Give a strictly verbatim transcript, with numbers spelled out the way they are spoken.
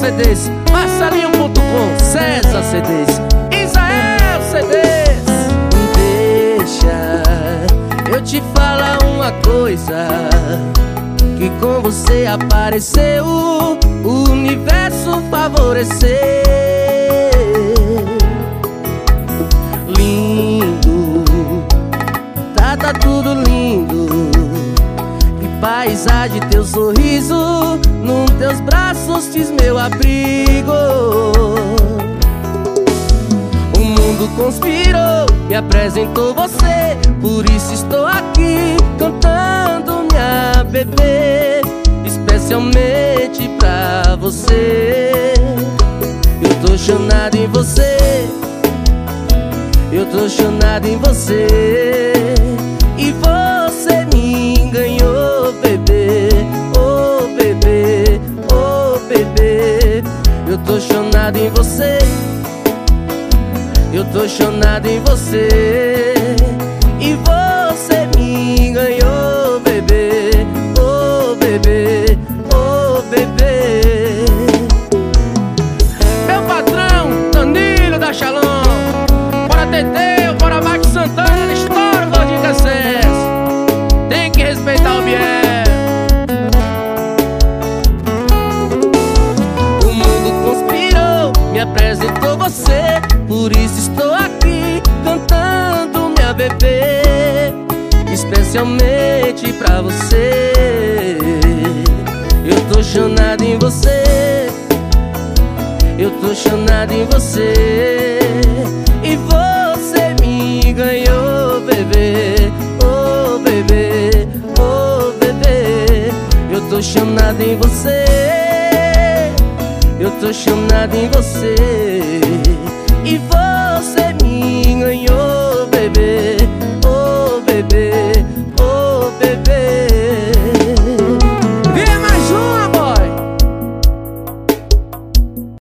C Ds, Marcelinho ponto com, César C Ds, Israel C Ds. Deixa eu te falar uma coisa, que com você apareceu, o universo favoreceu. Lindo, tá, tá tudo lindo. Que paisagem, teu sorriso, num teus braços fiz meu abrigo. O mundo conspirou, me apresentou você, por isso estou aqui cantando minha bebê, especialmente pra você. Eu tô chonado em você, eu tô chonado em você, e você me enganou, bebê, oh bebê, oh bebê. Eu tô chonado em você, eu tô chonado em você, e você me enganou, bebê, oh bebê, oh bebê. Meu patrão, Danilo da Shalom, bora Teteu, bora Max Santana, estoura o Gordinho Cassés. Tem que respeitar o Biel. O mundo conspirou, me apresentou você, por isso estou aqui cantando minha bebê, especialmente pra você. Eu tô chonado em você, eu tô chonado em você, e você me ganhou, bebê, oh bebê, oh bebê. Eu tô chonado em você, eu tô chonado em você.